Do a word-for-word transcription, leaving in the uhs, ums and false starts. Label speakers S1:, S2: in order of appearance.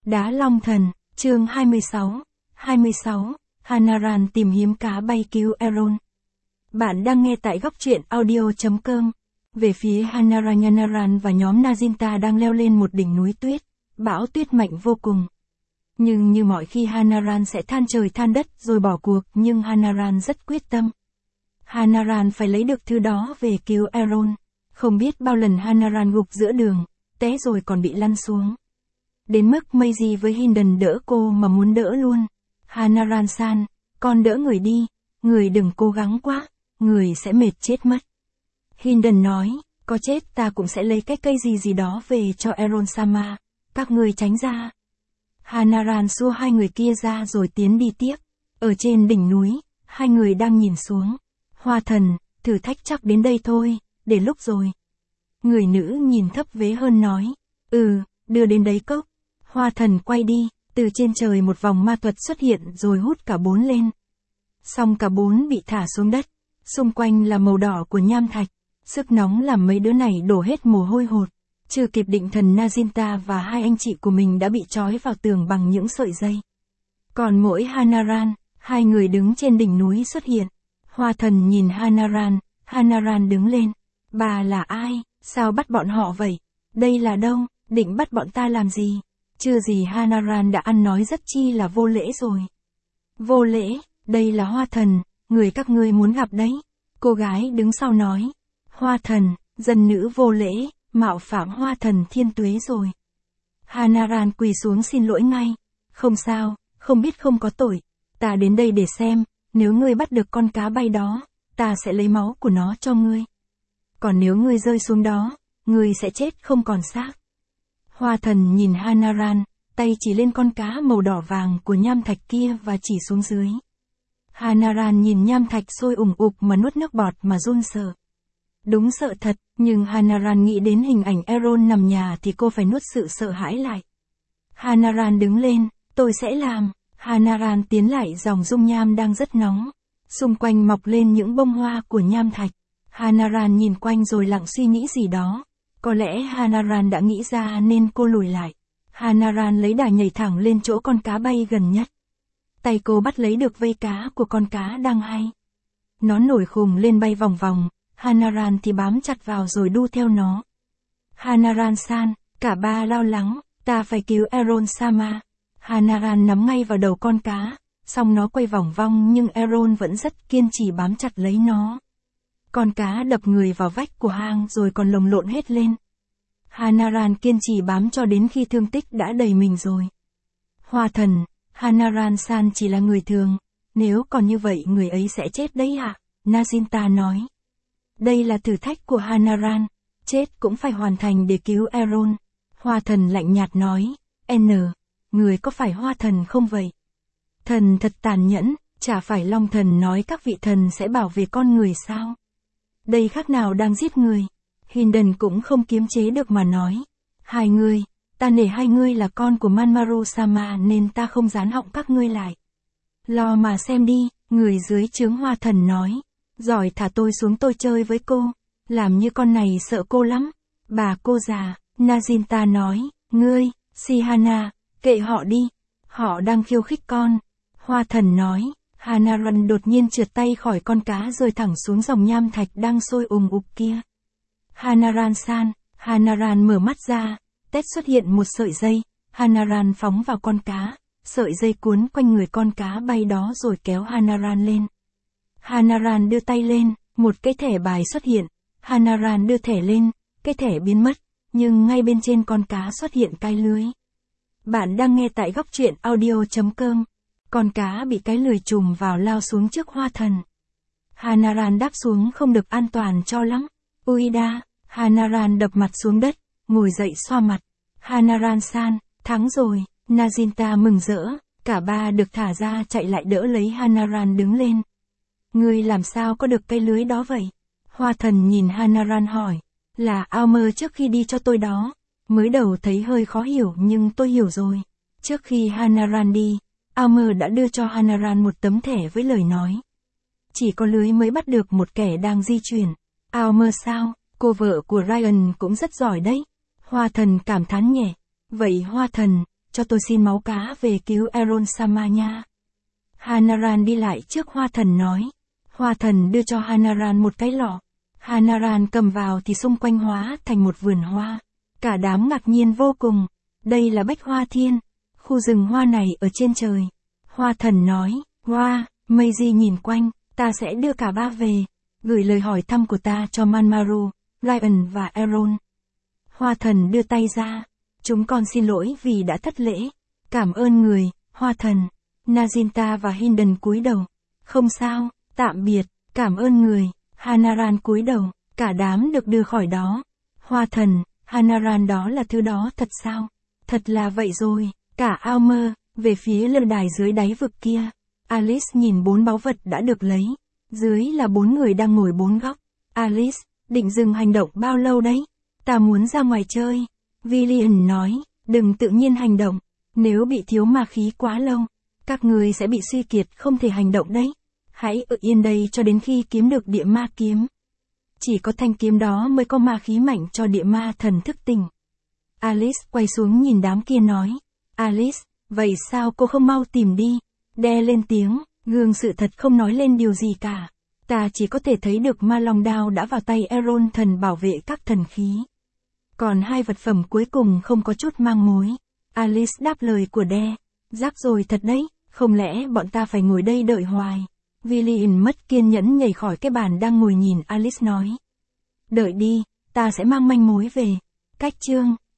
S1: Đá Long Thần, chương hai mươi sáu. hai mươi sáu, Hanaran tìm hiếm cá bay cứu Elrond. Bạn đang nghe tại góc truyện audio chấm com. Về phía Hanaran, Hanaran và nhóm Naginta đang leo lên một đỉnh núi tuyết. Bão tuyết mạnh vô cùng. Nhưng như mọi khi Hanaran sẽ than trời than đất rồi bỏ cuộc, nhưng Hanaran rất quyết tâm. Hanaran phải lấy được thứ đó về cứu Elrond. Không biết bao lần Hanaran gục giữa đường, té rồi còn bị lăn xuống. Đến mức Maisie với Hindon đỡ cô mà muốn đỡ luôn. Hanaran-san, con đỡ người đi, người đừng cố gắng quá, người sẽ mệt chết mất. Hindon nói, có chết ta cũng sẽ lấy cái cây gì gì đó về cho Elrond-sama, các người tránh ra. Hanaran xua hai người kia ra rồi tiến đi tiếp. Ở trên đỉnh núi, hai người đang nhìn xuống. Hoa thần, thử thách chắc đến đây thôi, để lúc rồi. Người nữ nhìn thấp vế hơn nói, ừ, đưa đến đấy cốc. Hoa thần quay đi, từ trên trời một vòng ma thuật xuất hiện rồi hút cả bốn lên. Xong cả bốn bị thả xuống đất, xung quanh là màu đỏ của nham thạch, sức nóng làm mấy đứa này đổ hết mồ hôi hột. Chưa kịp định thần, Naginta và hai anh chị của mình đã bị trói vào tường bằng những sợi dây. Còn mỗi Hanaran, hai người đứng trên đỉnh núi xuất hiện. Hoa thần nhìn Hanaran, Hanaran đứng lên. Bà là ai, sao bắt bọn họ vậy? Đây là đâu, định bắt bọn ta làm gì? Chưa gì Hanaran đã ăn nói rất chi là vô lễ rồi. Vô lễ, đây là Hoa thần, người các ngươi muốn gặp đấy. Cô gái đứng sau nói. Hoa thần, dân nữ vô lễ, mạo phạm Hoa thần thiên tuế rồi. Hanaran quỳ xuống xin lỗi ngay. Không sao, không biết không có tội. Ta đến đây để xem, nếu ngươi bắt được con cá bay đó, ta sẽ lấy máu của nó cho ngươi. Còn nếu ngươi rơi xuống đó, ngươi sẽ chết không còn xác. Hoa thần nhìn Hanaran, tay chỉ lên con cá màu đỏ vàng của nham thạch kia và chỉ xuống dưới. Hanaran nhìn nham thạch sôi ủng ục mà nuốt nước bọt mà run sợ. Đúng sợ thật, nhưng Hanaran nghĩ đến hình ảnh Elrond nằm nhà thì cô phải nuốt sự sợ hãi lại. Hanaran đứng lên, tôi sẽ làm. Hanaran tiến lại dòng dung nham đang rất nóng. Xung quanh mọc lên những bông hoa của nham thạch. Hanaran nhìn quanh rồi lặng suy nghĩ gì đó. Có lẽ Hanaran đã nghĩ ra nên cô lùi lại. Hanaran lấy đà nhảy thẳng lên chỗ con cá bay gần nhất. Tay cô bắt lấy được vây cá của con cá đang hay. Nó nổi khùng lên bay vòng vòng, Hanaran thì bám chặt vào rồi đu theo nó. Hanaran-san, cả ba lo lắng, ta phải cứu Elrond-sama. Hanaran nắm ngay vào đầu con cá, xong nó quay vòng vòng nhưng Elrond vẫn rất kiên trì bám chặt lấy nó. Con cá đập người vào vách của hang rồi còn lồng lộn hết lên. Hanaran kiên trì bám cho đến khi thương tích đã đầy mình rồi. Hoa thần, Hanaran-san chỉ là người thường, nếu còn như vậy người ấy sẽ chết đấy ạ, Naginta nói. Đây là thử thách của Hanaran, chết cũng phải hoàn thành để cứu Elrond. Hoa thần lạnh nhạt nói, N, người có phải Hoa thần không vậy? Thần thật tàn nhẫn, chả phải Long thần nói các vị thần sẽ bảo vệ con người sao? Đây khác nào đang giết người. Hindon cũng không kiềm chế được mà nói. Hai người, ta nể hai ngươi là con của Manmaru-sama nên ta không dán họng các ngươi lại. Lo mà xem đi, người dưới trướng Hoa thần nói. Giỏi thả tôi xuống tôi chơi với cô. Làm như con này sợ cô lắm. Bà cô già, Naginta nói, ngươi, Sihana, kệ họ đi. Họ đang khiêu khích con. Hoa thần nói. Hanaran đột nhiên trượt tay khỏi con cá rơi thẳng xuống dòng nham thạch đang sôi ùm ục kia. Hanaran-san, Hanaran mở mắt ra, tét xuất hiện một sợi dây, Hanaran phóng vào con cá, sợi dây cuốn quanh người con cá bay đó rồi kéo Hanaran lên. Hanaran đưa tay lên, một cái thẻ bài xuất hiện, Hanaran đưa thẻ lên, cái thẻ biến mất, nhưng ngay bên trên con cá xuất hiện cái lưới. Bạn đang nghe tại góc truyện audio chấm com. Con cá bị cái lưới trùm vào lao xuống trước Hoa thần. Hanaran đáp xuống không được an toàn cho lắm. Uida, Hanaran đập mặt xuống đất, ngồi dậy xoa mặt. Hanaran-san, thắng rồi, Naginta mừng rỡ, cả ba được thả ra chạy lại đỡ lấy Hanaran đứng lên. Ngươi làm sao có được cây lưới đó vậy? Hoa thần nhìn Hanaran hỏi, là Almer trước khi đi cho tôi đó. Mới đầu thấy hơi khó hiểu nhưng tôi hiểu rồi. Trước khi Hanaran đi, Almer đã đưa cho Hanaran một tấm thẻ với lời nói. Chỉ có lưới mới bắt được một kẻ đang di chuyển. Almer sao, cô vợ của Ryan cũng rất giỏi đấy. Hoa thần cảm thán nhẹ. Vậy Hoa thần, cho cho tôi xin máu cá về cứu Elrond Sama nha. Hanaran đi lại trước Hoa Thần nói. Hoa Thần đưa cho Hanaran một cái lọ. Hanaran cầm vào thì xung quanh hóa thành một vườn hoa. Cả đám ngạc nhiên vô cùng. Đây là Bách Hoa Thiên. Khu rừng hoa này ở trên trời. Hoa Thần nói. Hoa, Maisie nhìn quanh, ta sẽ đưa cả ba về. Gửi lời hỏi thăm của ta cho Manmaru, Ryan và Elrond. Hoa Thần đưa tay ra. Chúng con xin lỗi vì đã thất lễ. Cảm ơn người, Hoa Thần. Naginta và Hindon cúi đầu. Không sao, tạm biệt, cảm ơn người. Hanaran cúi đầu, cả đám được đưa khỏi đó. Hoa Thần, Hanaran đó là thứ đó thật sao? Thật là vậy rồi, cả ao mơ, về phía lơ đài dưới đáy vực kia. Alice nhìn bốn báu vật đã được lấy. Dưới là bốn người đang ngồi bốn góc. Alice, định dừng hành động bao lâu đấy? Ta muốn ra ngoài chơi. Villian nói, đừng tự nhiên hành động. Nếu bị thiếu ma khí quá lâu, các người sẽ bị suy kiệt không thể hành động đấy. Hãy ở yên đây cho đến khi kiếm được địa ma kiếm. Chỉ có thanh kiếm đó mới có ma khí mạnh cho địa ma thần thức tỉnh. Alice quay xuống nhìn đám kia nói. Alice, vậy sao cô không mau tìm đi? Đe lên tiếng, gương sự thật không nói lên điều gì cả. Ta chỉ có thể thấy được ma long đao đã vào tay Elrond thần bảo vệ các thần khí. Còn hai vật phẩm cuối cùng không có chút mang mối. Alice đáp lời của Đe. Rắc rồi thật đấy, không lẽ bọn ta phải ngồi đây đợi hoài? Villian mất kiên nhẫn nhảy khỏi cái bàn đang ngồi nhìn Alice nói. Đợi đi, ta sẽ mang manh mối về. Cách chương,